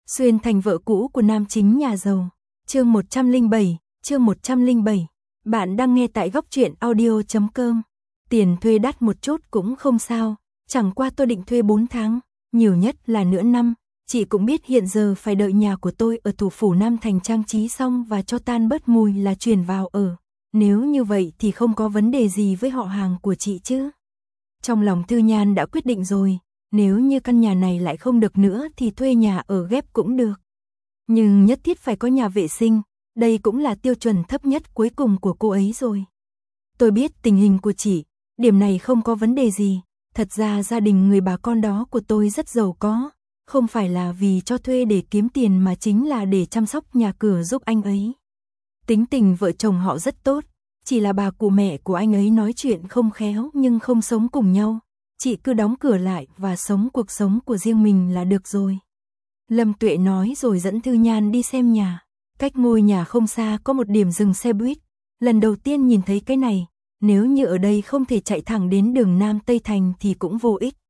Xuyên thành vợ cũ của nam chính nhà giàu. Chương 107. Bạn đang nghe tại góc truyện audio.com. Tiền thuê đắt một chút cũng không sao, chẳng qua tôi định thuê 4 tháng, nhiều nhất là nửa năm. Chị cũng biết hiện giờ phải đợi nhà của tôi ở thủ phủ Nam Thành trang trí xong và cho tan bớt mùi là chuyển vào ở. Nếu như vậy thì không có vấn đề gì với họ hàng của chị chứ. Trong lòng Thư Nhan đã quyết định rồi, nếu như căn nhà này lại không được nữa thì thuê nhà ở ghép cũng được. Nhưng nhất thiết phải có nhà vệ sinh, đây cũng là tiêu chuẩn thấp nhất cuối cùng của cô ấy rồi. Tôi biết tình hình của chị, điểm này không có vấn đề gì. Thật ra gia đình người bà con đó của tôi rất giàu có, không phải là vì cho thuê để kiếm tiền mà chính là để chăm sóc nhà cửa giúp anh ấy. Tính tình vợ chồng họ rất tốt, chỉ là bà cụ mẹ của anh ấy nói chuyện không khéo nhưng không sống cùng nhau. Chị cứ đóng cửa lại và sống cuộc sống của riêng mình là được rồi. Lâm Tuệ nói rồi dẫn Thư Nhan đi xem nhà. Cách ngôi nhà không xa có một điểm dừng xe buýt. Lần đầu tiên nhìn thấy cái này, nếu như ở đây không thể chạy thẳng đến đường Nam Tây Thành thì cũng vô ích.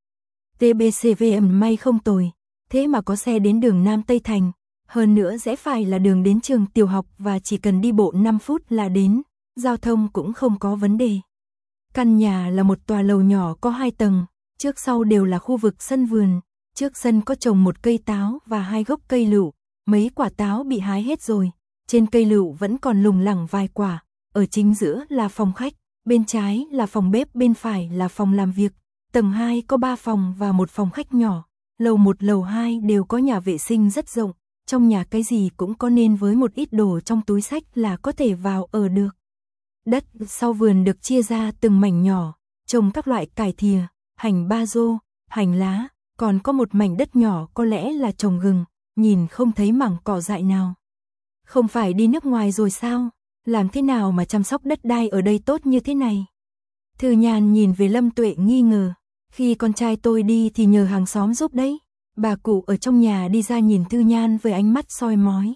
TBCVM may không tồi, thế mà có xe đến đường Nam Tây Thành. Hơn nữa rẽ phải là đường đến trường tiểu học và chỉ cần đi bộ 5 phút là đến, giao thông cũng không có vấn đề. Căn nhà là một tòa lầu nhỏ có 2 tầng, trước sau đều là khu vực sân vườn, trước sân có trồng một cây táo và 2 gốc cây lựu, mấy quả táo bị hái hết rồi, trên cây lựu vẫn còn lủng lẳng vài quả, ở chính giữa là phòng khách, bên trái là phòng bếp, bên phải là phòng làm việc, tầng 2 có 3 phòng và một phòng khách nhỏ, lầu 1 lầu 2 đều có nhà vệ sinh rất rộng, trong nhà cái gì cũng có nên với một ít đồ trong túi xách là có thể vào ở được. Đất sau vườn được chia ra từng mảnh nhỏ, trồng các loại cải thìa, hành ba rô, hành lá, còn có một mảnh đất nhỏ có lẽ là trồng gừng, nhìn không thấy mảng cỏ dại nào. Không phải đi nước ngoài rồi sao? Làm thế nào mà chăm sóc đất đai ở đây tốt như thế này? Thư Nhan nhìn về Lâm Tuệ nghi ngờ, khi con trai tôi đi thì nhờ hàng xóm giúp đấy. Bà cụ ở trong nhà đi ra nhìn Thư Nhan với ánh mắt soi mói.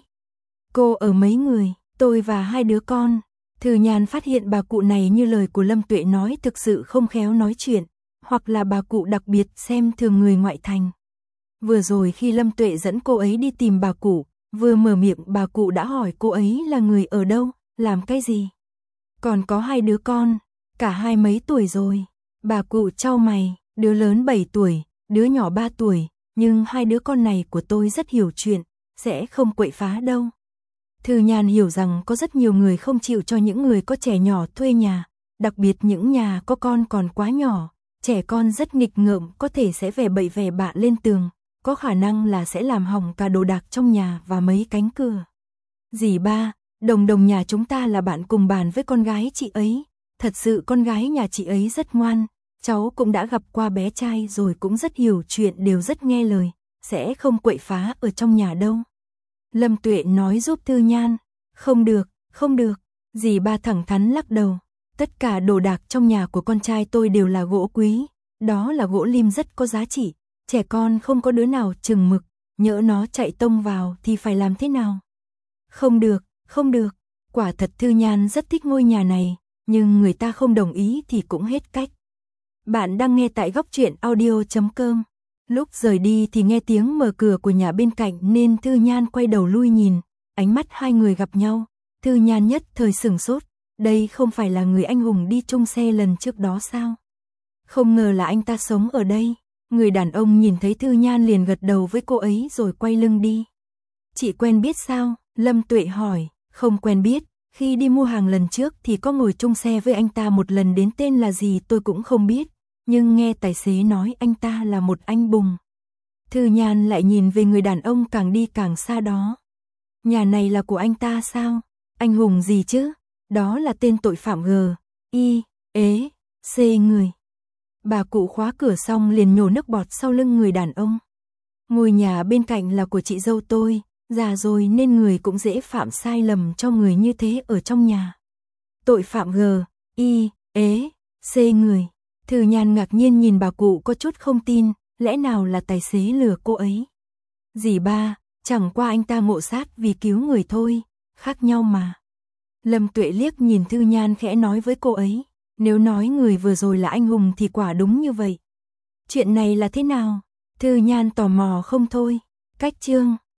Cô ở mấy người? Tôi và 2 đứa con. Thư Nhan phát hiện bà cụ này như lời của Lâm Tuệ nói thực sự không khéo nói chuyện, hoặc là bà cụ đặc biệt xem thường người ngoại thành. Vừa rồi khi Lâm Tuệ dẫn cô ấy đi tìm bà cụ, vừa mở miệng bà cụ đã hỏi cô ấy là người ở đâu, làm cái gì. Còn có 2 đứa con, cả 20 mấy tuổi rồi. Bà cụ chau mày, đứa lớn 7 tuổi, đứa nhỏ 3 tuổi, nhưng 2 đứa con này của tôi rất hiểu chuyện, sẽ không quậy phá đâu. Thư Nhan hiểu rằng có rất nhiều người không chịu cho những người có trẻ nhỏ thuê nhà, đặc biệt những nhà có con còn quá nhỏ, trẻ con rất nghịch ngợm có thể sẽ vẻ bậy vẻ bạ lên tường, có khả năng là sẽ làm hỏng cả đồ đạc trong nhà và mấy cánh cửa. Dì ba, đồng nhà chúng ta là bạn cùng bàn với con gái chị ấy, thật sự con gái nhà chị ấy rất ngoan, cháu cũng đã gặp qua bé trai rồi cũng rất hiểu chuyện, đều rất nghe lời, sẽ không quậy phá ở trong nhà đâu. Lâm Tuệ nói giúp Thư Nhan. Không được, dì ba thẳng thắn lắc đầu. Tất cả đồ đạc trong nhà của con trai tôi đều là gỗ quý, đó là gỗ lim rất có giá trị, trẻ con không có đứa nào chừng mực, nhỡ nó chạy tông vào thì phải làm thế nào? Không được, quả thật Thư Nhan rất thích ngôi nhà này, nhưng người ta không đồng ý thì cũng hết cách. Bạn đang nghe tại góc truyện audio.com. Lúc rời đi thì nghe tiếng mở cửa của nhà bên cạnh nên Thư Nhan quay đầu lui nhìn, ánh mắt 2 người gặp nhau, Thư Nhan nhất thời sửng sốt, đây không phải là người anh hùng đi chung xe lần trước đó sao? Không ngờ là anh ta sống ở đây. Người đàn ông nhìn thấy Thư Nhan liền gật đầu với cô ấy rồi quay lưng đi. Chị quen biết sao? Lâm Tuệ hỏi. Không quen biết, khi đi mua hàng lần trước thì có ngồi chung xe với anh ta một lần, đến tên là gì tôi cũng không biết, nhưng nghe tài xế nói anh ta là một anh bùng. Thư Nhan lại nhìn về người đàn ông càng đi càng xa đó. Nhà này là của anh ta sao? Anh hùng gì chứ? Đó là tên tội phạm G.I.E.C người. Bà cụ khóa cửa xong liền nhổ nước bọt sau lưng người đàn ông. Ngôi nhà bên cạnh là của chị dâu tôi, già rồi nên người cũng dễ phạm sai lầm cho người như thế ở trong nhà. Tội phạm G.I.E.C người. Thư Nhan ngạc nhiên nhìn bà cụ có chút không tin, lẽ nào là tài xế lừa cô ấy? Dì ba, chẳng qua anh ta ngộ sát vì cứu người thôi, khác nhau mà. Lâm Tuệ liếc nhìn Thư Nhan khẽ nói với cô ấy, nếu nói người vừa rồi là anh hùng thì quả đúng như vậy. Chuyện này là thế nào? Thư Nhan tò mò không thôi. Cách chương